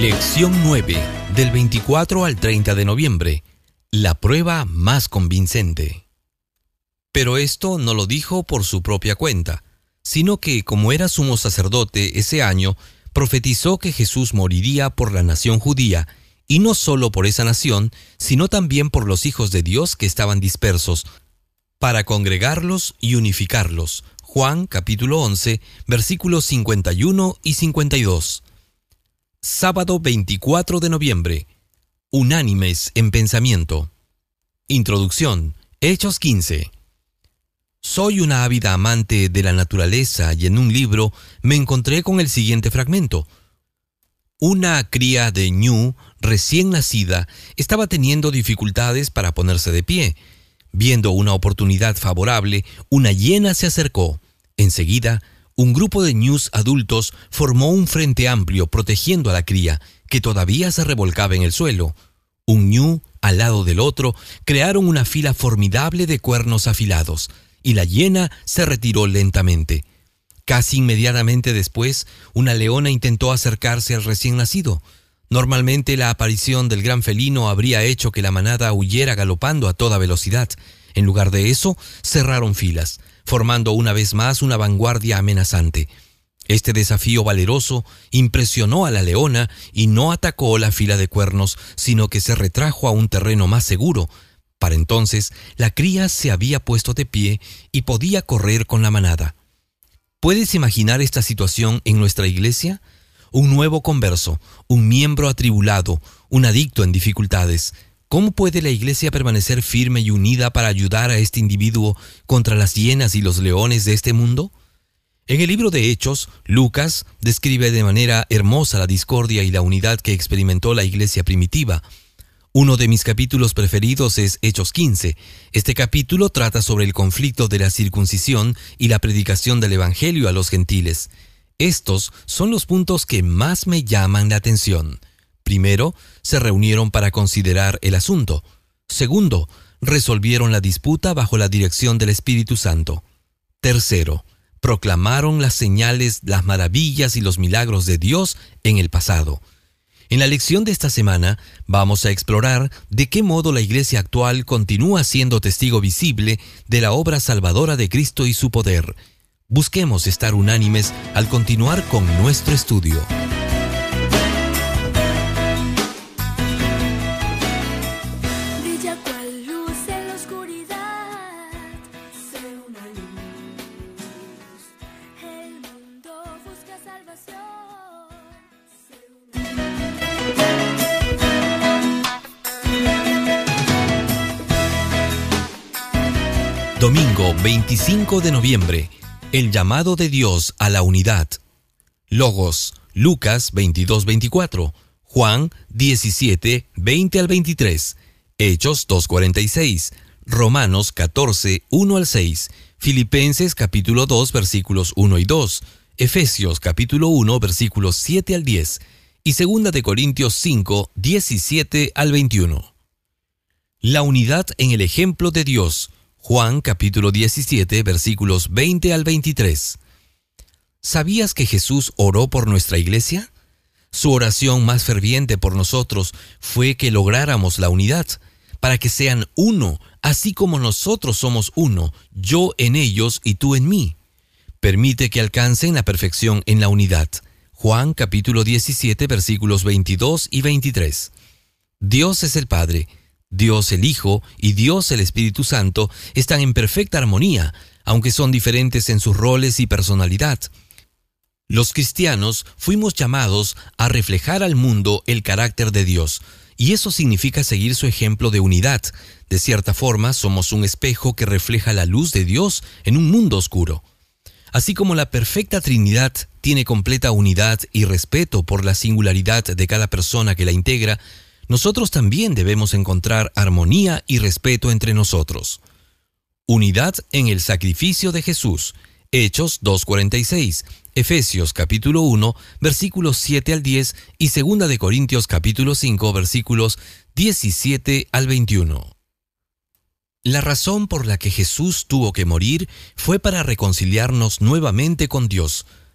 Lección 9, del 24 al 30 de noviembre. La prueba más convincente. Pero esto no lo dijo por su propia cuenta, sino que, como era sumo sacerdote ese año, profetizó que Jesús moriría por la nación judía, y no solo por esa nación, sino también por los hijos de Dios que estaban dispersos, para congregarlos y unificarlos. Juan capítulo 11, versículos 51 y 52. Sábado 24 de noviembre. Unánimes en pensamiento. Introducción. Hechos 15. Soy una ávida amante de la naturaleza y en un libro me encontré con el siguiente fragmento. Una cría de ñu recién nacida estaba teniendo dificultades para ponerse de pie. Viendo una oportunidad favorable, una hiena se acercó. Enseguida, un grupo de ñus adultos formó un frente amplio protegiendo a la cría, que todavía se revolcaba en el suelo. Un ñu al lado del otro crearon una fila formidable de cuernos afilados, y la hiena se retiró lentamente. Casi inmediatamente después, una leona intentó acercarse al recién nacido. Normalmente la aparición del gran felino habría hecho que la manada huyera galopando a toda velocidad. En lugar de eso, cerraron filas, formando una vez más una vanguardia amenazante. Este desafío valeroso impresionó a la leona y no atacó la fila de cuernos, sino que se retrajo a un terreno más seguro. Para entonces, la cría se había puesto de pie y podía correr con la manada. ¿Puedes imaginar esta situación en nuestra iglesia? Un nuevo converso, un miembro atribulado, un adicto en dificultades. ¿Cómo puede la iglesia permanecer firme y unida para ayudar a este individuo contra las hienas y los leones de este mundo? En el libro de Hechos, Lucas describe de manera hermosa la discordia y la unidad que experimentó la iglesia primitiva. Uno de mis capítulos preferidos es Hechos 15. Este capítulo trata sobre el conflicto de la circuncisión y la predicación del evangelio a los gentiles. Estos son los puntos que más me llaman la atención. Primero, se reunieron para considerar el asunto. Segundo, resolvieron la disputa bajo la dirección del Espíritu Santo. Tercero, proclamaron las señales, las maravillas y los milagros de Dios en el pasado. En la lección de esta semana vamos a explorar de qué modo la iglesia actual continúa siendo testigo visible de la obra salvadora de Cristo y su poder. Busquemos estar unánimes al continuar con nuestro estudio. Brilla cual luz en la oscuridad, sé una luz. El mundo busca salvación. Domingo 25 de noviembre. El llamado de Dios a la unidad. Logos, Lucas 22:24, Juan 17:20 al 23, Hechos 2:46, Romanos 14:1 al 6, Filipenses capítulo 2 versículos 1 y 2, Efesios capítulo 1 versículos 7 al 10 y 2 de Corintios 5:17 al 21. La unidad en el ejemplo de Dios. Juan capítulo 17 versículos 20 al 23. ¿Sabías que Jesús oró por nuestra iglesia? Su oración más ferviente por nosotros fue que lográramos la unidad, para que sean uno, así como nosotros somos uno, yo en ellos y tú en mí. Permite que alcancen la perfección en la unidad. Juan capítulo 17 versículos 22 y 23. Dios es el Padre, Dios el Hijo y Dios el Espíritu Santo están en perfecta armonía, aunque son diferentes en sus roles y personalidad. Los cristianos fuimos llamados a reflejar al mundo el carácter de Dios, y eso significa seguir su ejemplo de unidad. De cierta forma, somos un espejo que refleja la luz de Dios en un mundo oscuro. Así como la perfecta Trinidad tiene completa unidad y respeto por la singularidad de cada persona que la integra, nosotros también debemos encontrar armonía y respeto entre nosotros. Unidad en el sacrificio de Jesús. Hechos 2:46, Efesios capítulo 1, versículos 7 al 10 y 2 de Corintios capítulo 5, versículos 17 al 21. La razón por la que Jesús tuvo que morir fue para reconciliarnos nuevamente con Dios.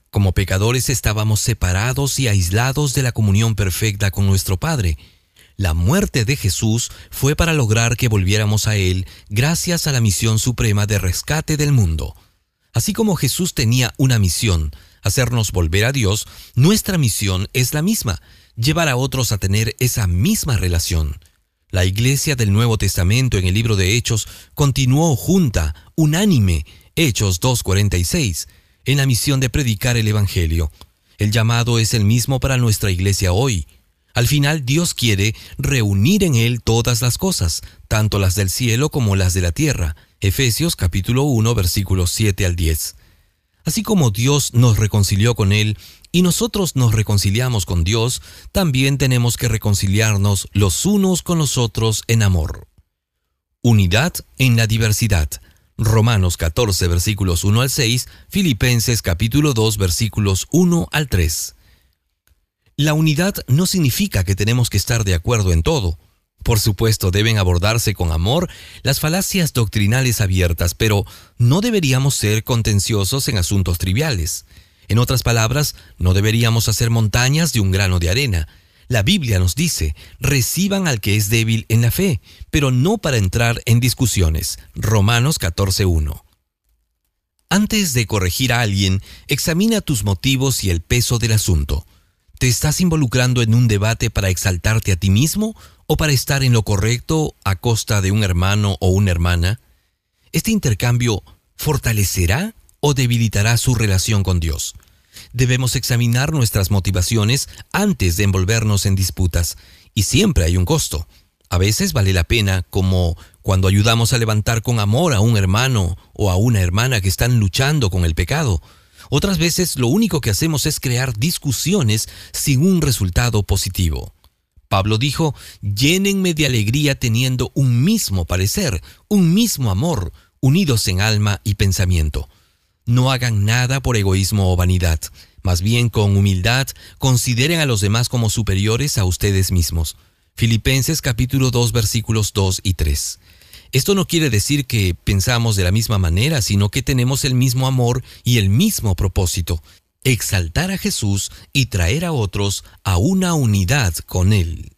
Como pecadores estábamos separados y aislados de la comunión perfecta con nuestro Padre. La muerte de Jesús fue para lograr que volviéramos a Él gracias a la misión suprema de rescate del mundo. Así como Jesús tenía una misión, hacernos volver a Dios, nuestra misión es la misma, llevar a otros a tener esa misma relación. La Iglesia del Nuevo Testamento en el libro de Hechos continuó junta, unánime, Hechos 2:46, en la misión de predicar el Evangelio. El llamado es el mismo para nuestra Iglesia hoy. Al final, Dios quiere reunir en Él todas las cosas, tanto las del cielo como las de la tierra. Efesios capítulo 1, versículos 7 al 10. Así como Dios nos reconcilió con Él y nosotros nos reconciliamos con Dios, también tenemos que reconciliarnos los unos con los otros en amor. Unidad en la diversidad. Romanos 14, versículos 1 al 6, Filipenses capítulo 2, versículos 1 al 3. La unidad no significa que tenemos que estar de acuerdo en todo. Por supuesto, deben abordarse con amor las falacias doctrinales abiertas, pero no deberíamos ser contenciosos en asuntos triviales. En otras palabras, no deberíamos hacer montañas de un grano de arena. La Biblia nos dice, reciban al que es débil en la fe, pero no para entrar en discusiones. Romanos 14:1. Antes de corregir a alguien, examina tus motivos y el peso del asunto. ¿Te estás involucrando en un debate para exaltarte a ti mismo o para estar en lo correcto a costa de un hermano o una hermana? ¿Este intercambio fortalecerá o debilitará su relación con Dios? Debemos examinar nuestras motivaciones antes de envolvernos en disputas, y siempre hay un costo. A veces vale la pena, como cuando ayudamos a levantar con amor a un hermano o a una hermana que están luchando con el pecado. Otras veces lo único que hacemos es crear discusiones sin un resultado positivo. Pablo dijo, llénenme de alegría teniendo un mismo parecer, un mismo amor, unidos en alma y pensamiento. No hagan nada por egoísmo o vanidad. Más bien, con humildad, consideren a los demás como superiores a ustedes mismos. Filipenses capítulo 2, versículos 2 y 3. Esto no quiere decir que pensamos de la misma manera, sino que tenemos el mismo amor y el mismo propósito: exaltar a Jesús y traer a otros a una unidad con Él.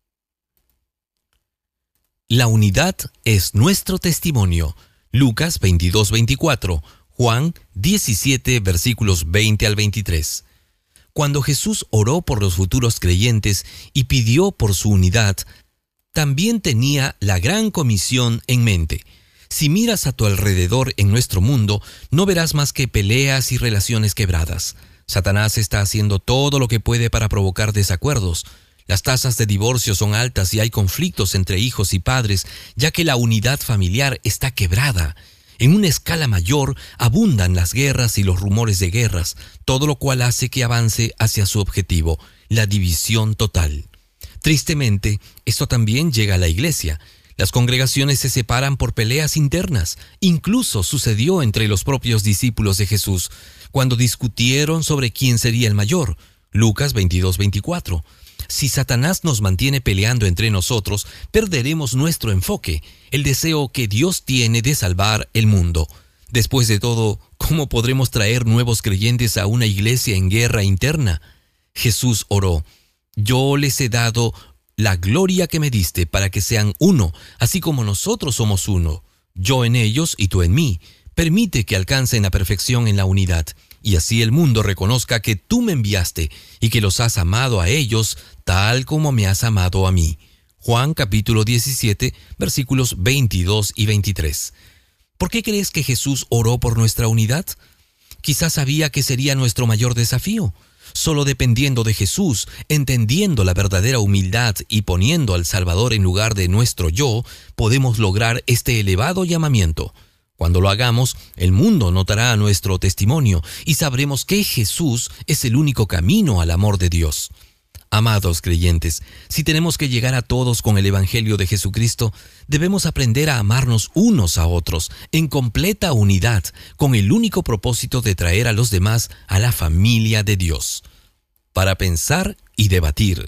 La unidad es nuestro testimonio. Lucas 22:24, Juan 17, versículos 20 al 23. Cuando Jesús oró por los futuros creyentes y pidió por su unidad, también tenía la gran comisión en mente. Si miras a tu alrededor en nuestro mundo, no verás más que peleas y relaciones quebradas. Satanás está haciendo todo lo que puede para provocar desacuerdos. Las tasas de divorcio son altas y hay conflictos entre hijos y padres, ya que la unidad familiar está quebrada. En una escala mayor, abundan las guerras y los rumores de guerras, todo lo cual hace que avance hacia su objetivo, la división total. Tristemente, esto también llega a la iglesia. Las congregaciones se separan por peleas internas. Incluso sucedió entre los propios discípulos de Jesús, cuando discutieron sobre quién sería el mayor. Lucas 22:24. Si Satanás nos mantiene peleando entre nosotros, perderemos nuestro enfoque, el deseo que Dios tiene de salvar el mundo. Después de todo, ¿cómo podremos traer nuevos creyentes a una iglesia en guerra interna? Jesús oró, yo les he dado la gloria que me diste para que sean uno, así como nosotros somos uno, yo en ellos y tú en mí. Permite que alcancen la perfección en la unidad, y así el mundo reconozca que tú me enviaste y que los has amado a ellos tal como me has amado a mí. Juan capítulo 17, versículos 22 y 23. ¿Por qué crees que Jesús oró por nuestra unidad? Quizás sabía que sería nuestro mayor desafío. Solo dependiendo de Jesús, entendiendo la verdadera humildad y poniendo al Salvador en lugar de nuestro yo, podemos lograr este elevado llamamiento. Cuando lo hagamos, el mundo notará nuestro testimonio y sabremos que Jesús es el único camino al amor de Dios. Amados creyentes, si tenemos que llegar a todos con el Evangelio de Jesucristo, debemos aprender a amarnos unos a otros en completa unidad, con el único propósito de traer a los demás a la familia de Dios. Para pensar y debatir.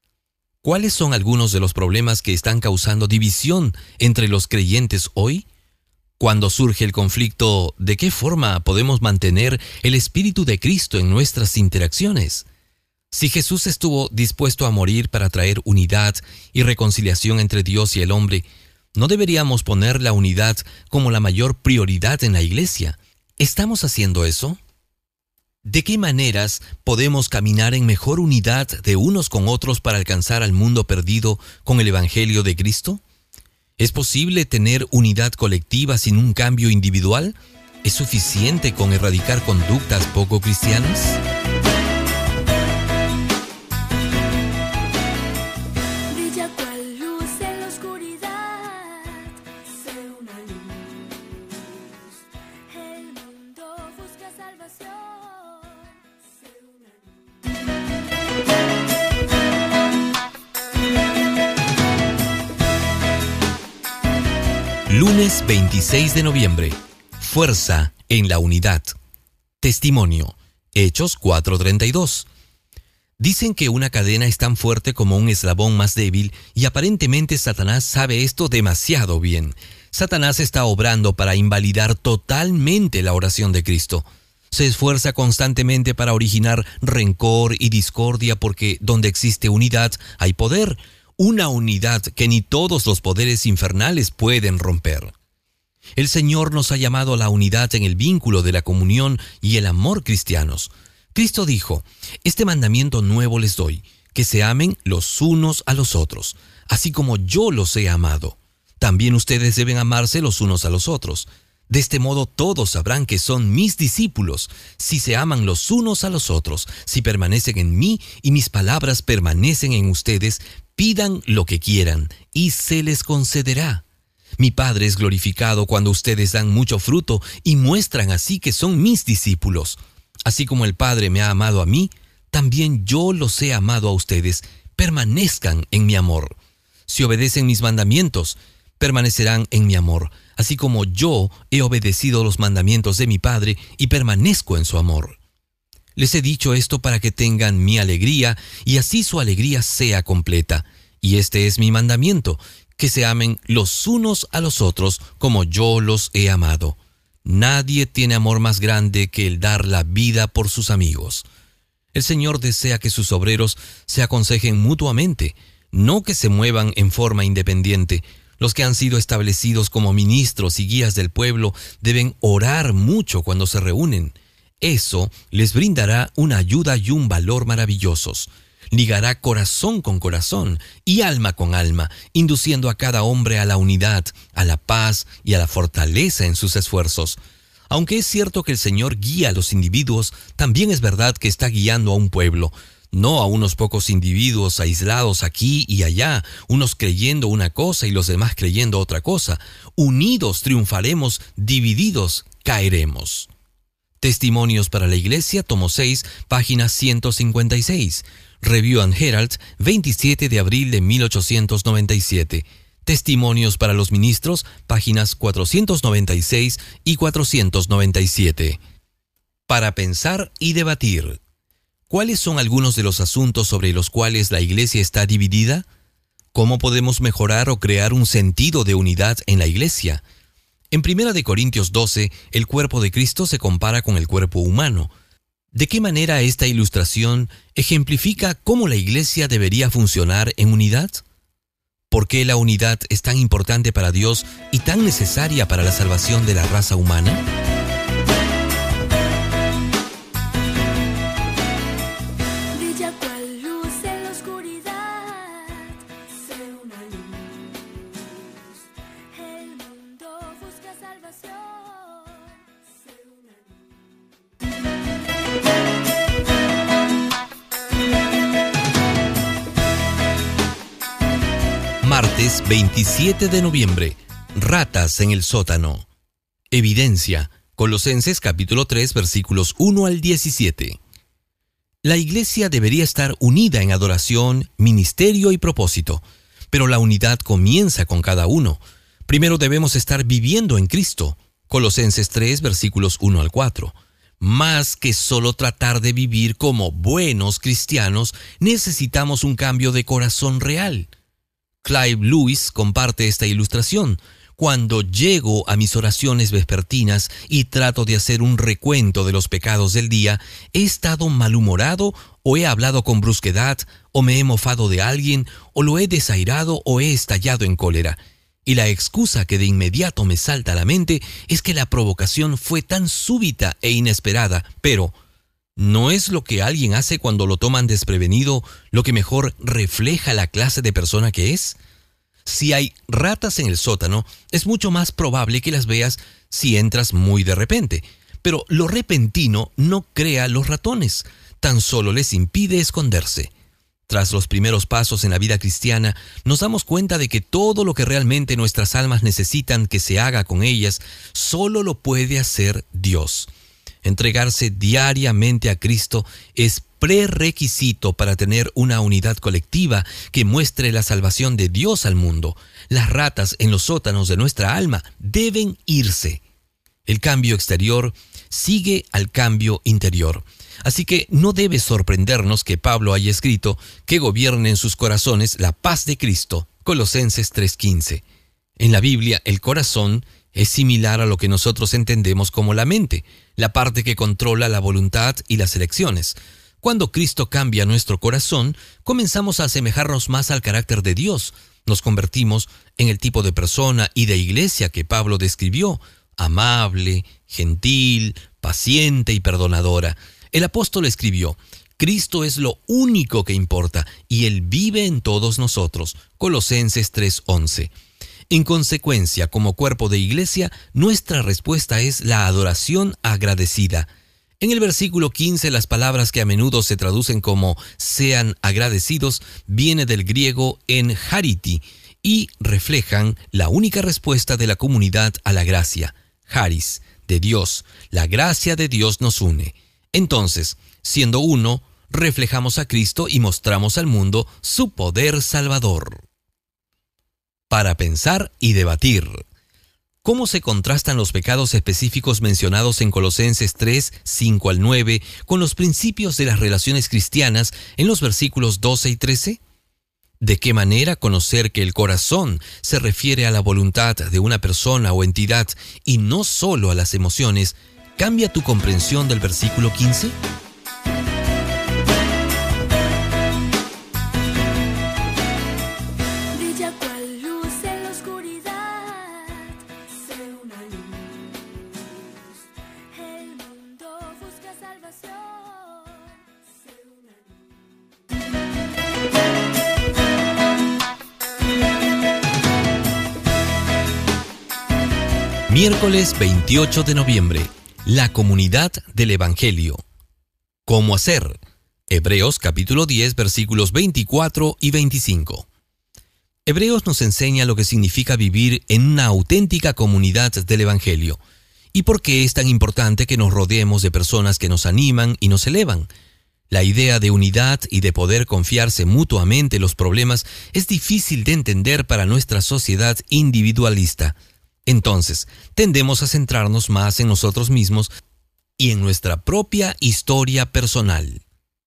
¿Cuáles son algunos de los problemas que están causando división entre los creyentes hoy? Cuando surge el conflicto, ¿de qué forma podemos mantener el Espíritu de Cristo en nuestras interacciones? Si Jesús estuvo dispuesto a morir para traer unidad y reconciliación entre Dios y el hombre, ¿no deberíamos poner la unidad como la mayor prioridad en la iglesia? ¿Estamos haciendo eso? ¿De qué maneras podemos caminar en mejor unidad de unos con otros para alcanzar al mundo perdido con el Evangelio de Cristo? ¿Es posible tener unidad colectiva sin un cambio individual? ¿Es suficiente con erradicar conductas poco cristianas? Brilla cual luz en la oscuridad, sé una luz. El mundo busca salvación, sé una luz. Lunes 26 de noviembre. Fuerza en la unidad. Testimonio. Hechos 4:32. Dicen que una cadena es tan fuerte como un eslabón más débil y aparentemente Satanás sabe esto demasiado bien. Satanás está obrando para invalidar totalmente la oración de Cristo. Se esfuerza constantemente para originar rencor y discordia porque donde existe unidad hay poder. Una unidad que ni todos los poderes infernales pueden romper. El Señor nos ha llamado a la unidad en el vínculo de la comunión y el amor cristianos. Cristo dijo, «Este mandamiento nuevo les doy, que se amen los unos a los otros, así como yo los he amado. También ustedes deben amarse los unos a los otros. De este modo todos sabrán que son mis discípulos, si se aman los unos a los otros, si permanecen en mí y mis palabras permanecen en ustedes. Pidan lo que quieran y se les concederá. Mi Padre es glorificado cuando ustedes dan mucho fruto y muestran así que son mis discípulos. Así como el Padre me ha amado a mí, también yo los he amado a ustedes. Permanezcan en mi amor. Si obedecen mis mandamientos, permanecerán en mi amor, así como yo he obedecido los mandamientos de mi Padre y permanezco en su amor. Les he dicho esto para que tengan mi alegría y así su alegría sea completa. Y este es mi mandamiento, que se amen los unos a los otros como yo los he amado. Nadie tiene amor más grande que el dar la vida por sus amigos. El Señor desea que sus obreros se aconsejen mutuamente, no que se muevan en forma independiente. Los que han sido establecidos como ministros y guías del pueblo deben orar mucho cuando se reúnen. Eso les brindará una ayuda y un valor maravillosos. Ligará corazón con corazón y alma con alma, induciendo a cada hombre a la unidad, a la paz y a la fortaleza en sus esfuerzos. Aunque es cierto que el Señor guía a los individuos, también es verdad que está guiando a un pueblo, no a unos pocos individuos aislados aquí y allá, unos creyendo una cosa y los demás creyendo otra cosa. Unidos triunfaremos, divididos caeremos. Testimonios para la Iglesia, tomo 6, página 156. Review and Herald, 27 de abril de 1897. Testimonios para los ministros, páginas 496 y 497. Para pensar y debatir. ¿Cuáles son algunos de los asuntos sobre los cuales la Iglesia está dividida? ¿Cómo podemos mejorar o crear un sentido de unidad en la Iglesia? En 1 Corintios 12, el cuerpo de Cristo se compara con el cuerpo humano. ¿De qué manera esta ilustración ejemplifica cómo la Iglesia debería funcionar en unidad? ¿Por qué la unidad es tan importante para Dios y tan necesaria para la salvación de la raza humana? Brilla cual luz en la oscuridad, sé una luz. El mundo busca salvación, sé una luz. Martes 27 de noviembre. Ratas en el sótano. Evidencia. Colosenses capítulo 3 versículos 1 al 17. La Iglesia debería estar unida en adoración, ministerio y propósito, pero la unidad comienza con cada uno. Primero debemos estar viviendo en Cristo. Colosenses 3 versículos 1 al 4. Más que solo tratar de vivir como buenos cristianos, necesitamos un cambio de corazón real. Clive Lewis comparte esta ilustración. Cuando llego a mis oraciones vespertinas y trato de hacer un recuento de los pecados del día, he estado malhumorado o he hablado con brusquedad o me he mofado de alguien o lo he desairado o he estallado en cólera. Y la excusa que de inmediato me salta a la mente es que la provocación fue tan súbita e inesperada, pero ¿no es lo que alguien hace cuando lo toman desprevenido lo que mejor refleja la clase de persona que es? Si hay ratas en el sótano, es mucho más probable que las veas si entras muy de repente. Pero lo repentino no crea los ratones, tan solo les impide esconderse. Tras los primeros pasos en la vida cristiana, nos damos cuenta de que todo lo que realmente nuestras almas necesitan que se haga con ellas, solo lo puede hacer Dios. Entregarse diariamente a Cristo es prerequisito para tener una unidad colectiva que muestre la salvación de Dios al mundo. Las ratas en los sótanos de nuestra alma deben irse. El cambio exterior sigue al cambio interior. Así que no debe sorprendernos que Pablo haya escrito que gobierne en sus corazones la paz de Cristo, Colosenses 3:15. En la Biblia, el corazón es similar a lo que nosotros entendemos como la mente, la parte que controla la voluntad y las elecciones. Cuando Cristo cambia nuestro corazón, comenzamos a asemejarnos más al carácter de Dios. Nos convertimos en el tipo de persona y de iglesia que Pablo describió: amable, gentil, paciente y perdonadora. El apóstol escribió: Cristo es lo único que importa y Él vive en todos nosotros. Colosenses 3:11. En consecuencia, como cuerpo de iglesia, nuestra respuesta es la adoración agradecida. En el versículo 15, las palabras que a menudo se traducen como sean agradecidos viene del griego en chariti y reflejan la única respuesta de la comunidad a la gracia, charis, de Dios. La gracia de Dios nos une. Entonces, siendo uno, reflejamos a Cristo y mostramos al mundo su poder salvador. Para pensar y debatir. ¿Cómo se contrastan los pecados específicos mencionados en Colosenses 3, 5 al 9 con los principios de las relaciones cristianas en los versículos 12 y 13? ¿De qué manera conocer que el corazón se refiere a la voluntad de una persona o entidad y no solo a las emociones cambia tu comprensión del versículo 15? Brilla cual luz en la oscuridad, sé una luz. El mundo busca salvación, sé una luz. Miércoles 28 de noviembre. La comunidad del Evangelio. ¿Cómo hacer? Hebreos capítulo 10, versículos 24 y 25. Hebreos nos enseña lo que significa vivir en una auténtica comunidad del Evangelio y por qué es tan importante que nos rodeemos de personas que nos animan y nos elevan. La idea de unidad y de poder confiarse mutuamente los problemas es difícil de entender para nuestra sociedad individualista. Entonces, tendemos a centrarnos más en nosotros mismos y en nuestra propia historia personal.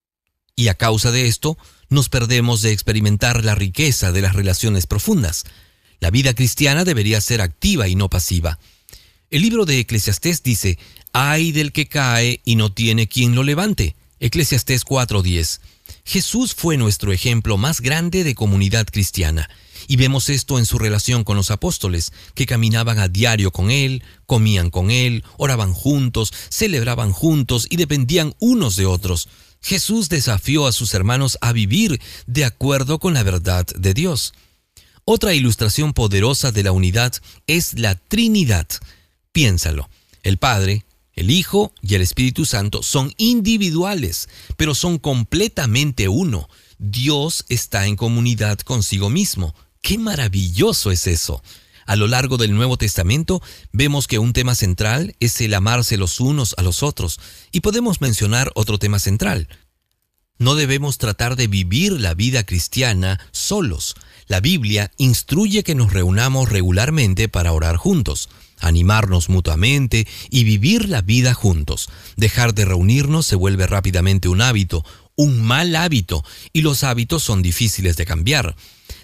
Y a causa de esto, nos perdemos de experimentar la riqueza de las relaciones profundas. La vida cristiana debería ser activa y no pasiva. El libro de Eclesiastés dice: «Ay del que cae y no tiene quien lo levante». Eclesiastés 4:10. Jesús fue nuestro ejemplo más grande de comunidad cristiana. Y vemos esto en su relación con los apóstoles, que caminaban a diario con Él, comían con Él, oraban juntos, celebraban juntos y dependían unos de otros. Jesús desafió a sus hermanos a vivir de acuerdo con la verdad de Dios. Otra ilustración poderosa de la unidad es la Trinidad. Piénsalo. El Padre, el Hijo y el Espíritu Santo son individuales, pero son completamente uno. Dios está en comunidad consigo mismo. ¡Qué maravilloso es eso! A lo largo del Nuevo Testamento vemos que un tema central es el amarse los unos a los otros, y podemos mencionar otro tema central. No debemos tratar de vivir la vida cristiana solos. La Biblia instruye que nos reunamos regularmente para orar juntos, animarnos mutuamente y vivir la vida juntos. Dejar de reunirnos se vuelve rápidamente un hábito, un mal hábito, y los hábitos son difíciles de cambiar.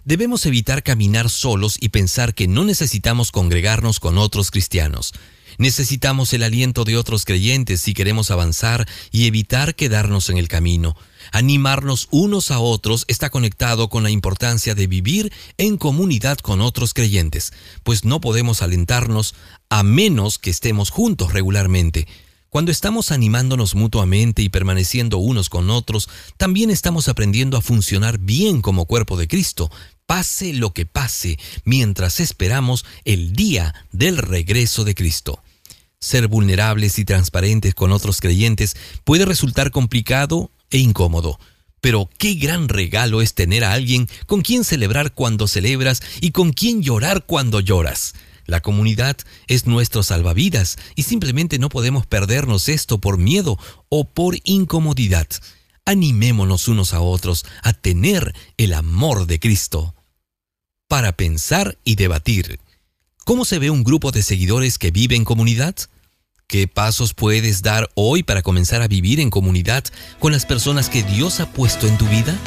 Debemos evitar caminar solos y pensar que no necesitamos congregarnos con otros cristianos. Necesitamos el aliento de otros creyentes si queremos avanzar y evitar quedarnos en el camino. Animarnos unos a otros está conectado con la importancia de vivir en comunidad con otros creyentes, pues no podemos alentarnos a menos que estemos juntos regularmente. Cuando estamos animándonos mutuamente y permaneciendo unos con otros, también estamos aprendiendo a funcionar bien como cuerpo de Cristo, pase lo que pase, mientras esperamos el día del regreso de Cristo. Ser vulnerables y transparentes con otros creyentes puede resultar complicado e incómodo, pero qué gran regalo es tener a alguien con quien celebrar cuando celebras y con quien llorar cuando lloras. La comunidad es nuestro salvavidas y simplemente no podemos perdernos esto por miedo o por incomodidad. Animémonos unos a otros a tener el amor de Cristo. Para pensar y debatir. ¿Cómo se ve un grupo de seguidores que vive en comunidad? ¿Qué pasos puedes dar hoy para comenzar a vivir en comunidad con las personas que Dios ha puesto en tu vida?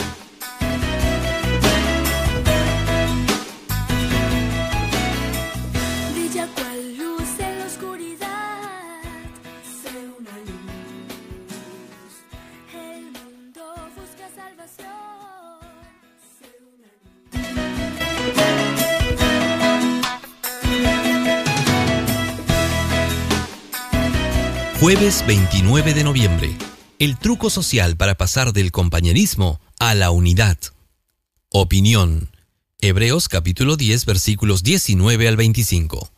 Brilla cual luz en la oscuridad, sé una luz. El mundo busca salvación, sé una luz. Jueves 29 de noviembre. El truco social para pasar del compañerismo a la unidad. Opinión. Hebreos capítulo 10, versículos 19 al 25.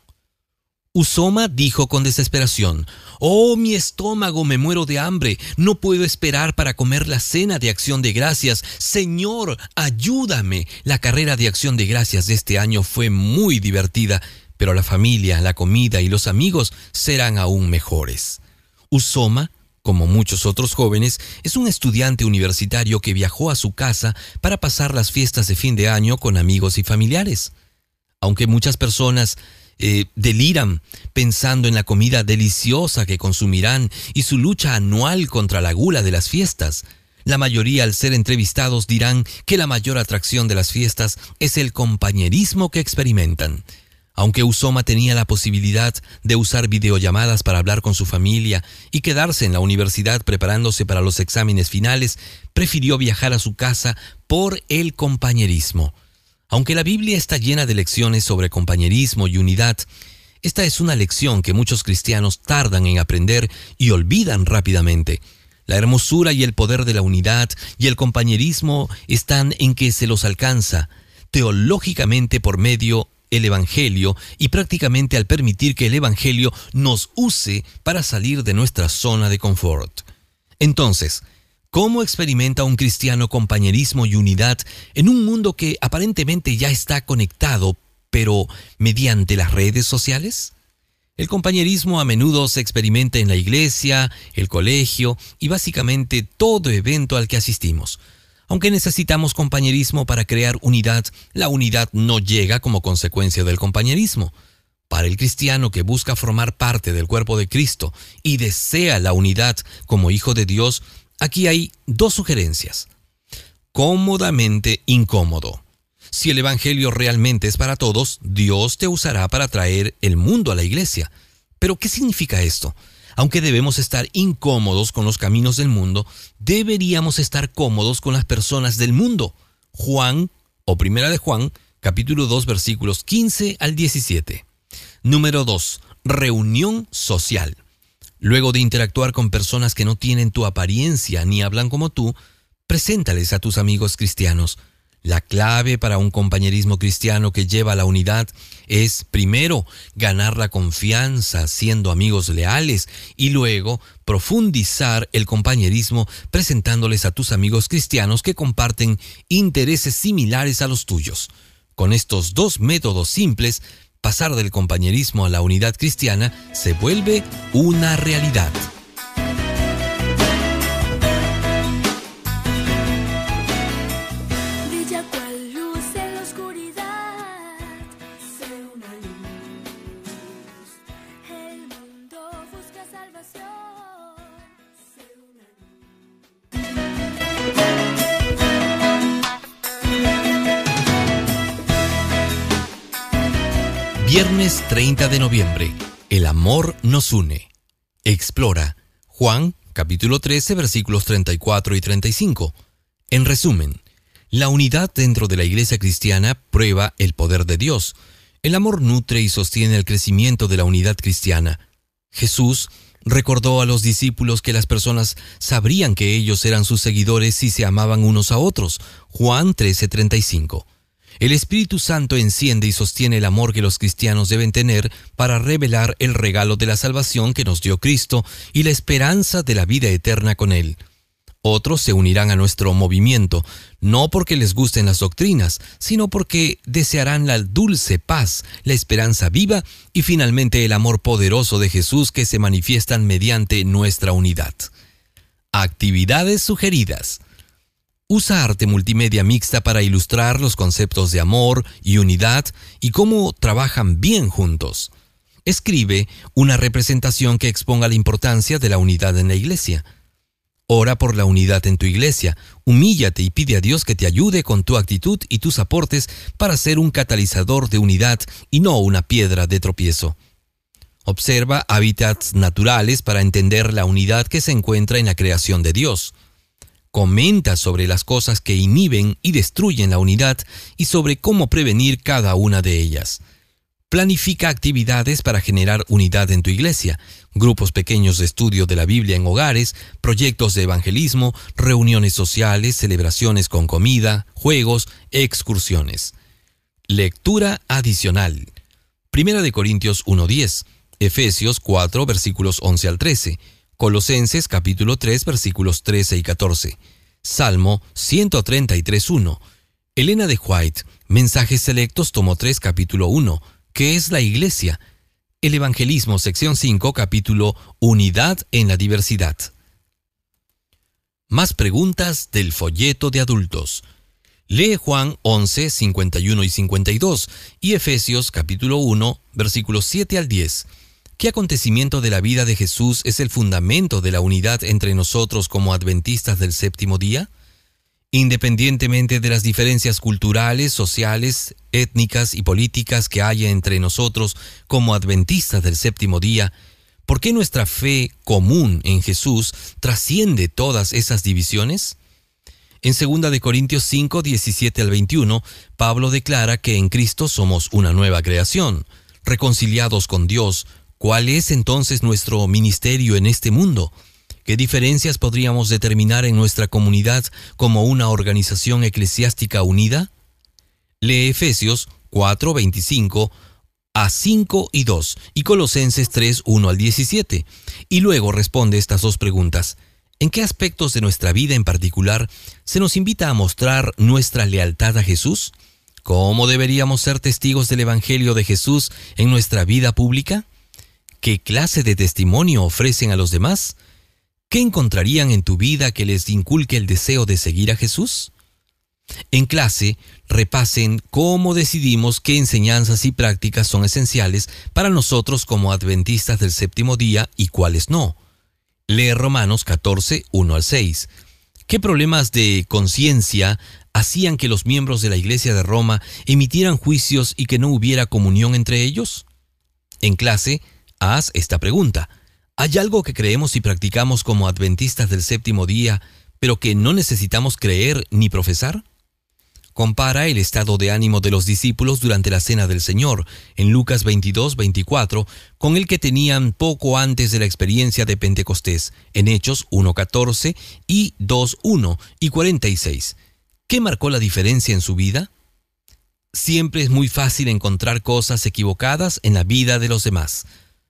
Usoma dijo con desesperación: «Oh, mi estómago, me muero de hambre. No puedo esperar para comer la cena de acción de gracias. Señor, ayúdame». La carrera de acción de gracias de este año fue muy divertida, pero la familia, la comida y los amigos serán aún mejores. Usoma, como muchos otros jóvenes, es un estudiante universitario que viajó a su casa para pasar las fiestas de fin de año con amigos y familiares. Aunque muchas personas deliran pensando en la comida deliciosa que consumirán y su lucha anual contra la gula de las fiestas, la mayoría, al ser entrevistados, dirán que la mayor atracción de las fiestas es el compañerismo que experimentan. Aunque Usoma tenía la posibilidad de usar videollamadas para hablar con su familia y quedarse en la universidad preparándose para los exámenes finales, prefirió viajar a su casa por el compañerismo. Aunque la Biblia está llena de lecciones sobre compañerismo y unidad, esta es una lección que muchos cristianos tardan en aprender y olvidan rápidamente. La hermosura y el poder de la unidad y el compañerismo están en que se los alcanza teológicamente por medio el Evangelio y prácticamente al permitir que el Evangelio nos use para salir de nuestra zona de confort. Entonces, ¿cómo experimenta un cristiano compañerismo y unidad en un mundo que aparentemente ya está conectado, pero mediante las redes sociales? El compañerismo a menudo se experimenta en la iglesia, el colegio y básicamente todo evento al que asistimos. Aunque necesitamos compañerismo para crear unidad, la unidad no llega como consecuencia del compañerismo. Para el cristiano que busca formar parte del cuerpo de Cristo y desea la unidad como hijo de Dios, aquí hay dos sugerencias. Cómodamente incómodo. Si el Evangelio realmente es para todos, Dios te usará para traer el mundo a la iglesia. ¿Pero qué significa esto? Aunque debemos estar incómodos con los caminos del mundo, deberíamos estar cómodos con las personas del mundo. Juan, o Primera de Juan, capítulo 2, versículos 15 al 17. Número 2. Reunión social. Luego de interactuar con personas que no tienen tu apariencia ni hablan como tú, preséntales a tus amigos cristianos. La clave para un compañerismo cristiano que lleva a la unidad es, primero, ganar la confianza siendo amigos leales y luego profundizar el compañerismo presentándoles a tus amigos cristianos que comparten intereses similares a los tuyos. Con estos dos métodos simples, pasar del compañerismo a la unidad cristiana se vuelve una realidad. Brilla cual luz en la oscuridad, sé una luz. El mundo busca salvación, sé una luz. Lunes 30 de noviembre. El amor nos une. Explora Juan, capítulo 13, versículos 34 y 35. En resumen, la unidad dentro de la iglesia cristiana prueba el poder de Dios. El amor nutre y sostiene el crecimiento de la unidad cristiana. Jesús recordó a los discípulos que las personas sabrían que ellos eran sus seguidores si se amaban unos a otros. Juan 13:35. El Espíritu Santo enciende y sostiene el amor que los cristianos deben tener para revelar el regalo de la salvación que nos dio Cristo y la esperanza de la vida eterna con Él. Otros se unirán a nuestro movimiento, no porque les gusten las doctrinas, sino porque desearán la dulce paz, la esperanza viva y finalmente el amor poderoso de Jesús que se manifiestan mediante nuestra unidad. Actividades sugeridas. Usa arte multimedia mixta para ilustrar los conceptos de amor y unidad y cómo trabajan bien juntos. Escribe una representación que exponga la importancia de la unidad en la iglesia. Ora por la unidad en tu iglesia. Humíllate y pide a Dios que te ayude con tu actitud y tus aportes para ser un catalizador de unidad y no una piedra de tropiezo. Observa hábitats naturales para entender la unidad que se encuentra en la creación de Dios. Comenta sobre las cosas que inhiben y destruyen la unidad y sobre cómo prevenir cada una de ellas. Planifica actividades para generar unidad en tu iglesia, grupos pequeños de estudio de la Biblia en hogares, proyectos de evangelismo, reuniones sociales, celebraciones con comida, juegos, excursiones. Lectura adicional. 1 Corintios 1:10, Efesios 4, versículos 11 al 13, Colosenses capítulo 3, versículos 13 y 14, Salmo 133:1, Elena de White, Mensajes Selectos, tomo 3, capítulo 1, ¿Qué es la iglesia? El Evangelismo, sección 5, capítulo Unidad en la diversidad. Más preguntas del folleto de adultos. Lee Juan 11, 51 y 52 y Efesios capítulo 1, versículos 7 al 10. ¿Qué acontecimiento de la vida de Jesús es el fundamento de la unidad entre nosotros como adventistas del séptimo día? Independientemente de las diferencias culturales, sociales, étnicas y políticas que haya entre nosotros como adventistas del séptimo día, ¿por qué nuestra fe común en Jesús trasciende todas esas divisiones? En 2 Corintios 5, 17 al 21, Pablo declara que en Cristo somos una nueva creación, reconciliados con Dios. ¿Cuál es entonces nuestro ministerio en este mundo? ¿Qué diferencias podríamos determinar en nuestra comunidad como una organización eclesiástica unida? Lee Efesios 4, 25 a 5 y 2 y Colosenses 3, 1 al 17. Y luego responde estas dos preguntas. ¿En qué aspectos de nuestra vida en particular se nos invita a mostrar nuestra lealtad a Jesús? ¿Cómo deberíamos ser testigos del Evangelio de Jesús en nuestra vida pública? ¿Qué clase de testimonio ofrecen a los demás? ¿Qué encontrarían en tu vida que les inculque el deseo de seguir a Jesús? En clase, repasen cómo decidimos qué enseñanzas y prácticas son esenciales para nosotros como adventistas del séptimo día y cuáles no. Lee Romanos 14, 1 al 6. ¿Qué problemas de conciencia hacían que los miembros de la Iglesia de Roma emitieran juicios y que no hubiera comunión entre ellos? En clase, haz esta pregunta. ¿Hay algo que creemos y practicamos como adventistas del séptimo día, pero que no necesitamos creer ni profesar? Compara el estado de ánimo de los discípulos durante la Cena del Señor, en Lucas 22, 24, con el que tenían poco antes de la experiencia de Pentecostés, en Hechos 1, 14 y 2, 1 y 46. ¿Qué marcó la diferencia en su vida? Siempre es muy fácil encontrar cosas equivocadas en la vida de los demás.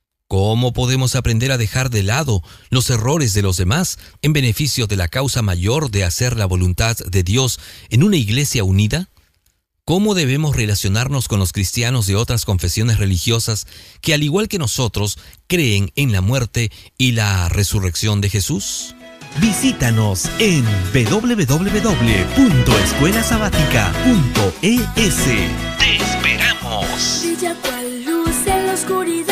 ¿Cómo podemos aprender a dejar de lado los errores de los demás en beneficio de la causa mayor de hacer la voluntad de Dios en una iglesia unida? ¿Cómo debemos relacionarnos con los cristianos de otras confesiones religiosas que, al igual que nosotros, creen en la muerte y la resurrección de Jesús? Visítanos en www.escuelasabatica.es. ¡Te esperamos! Brilla cual luz en la oscuridad.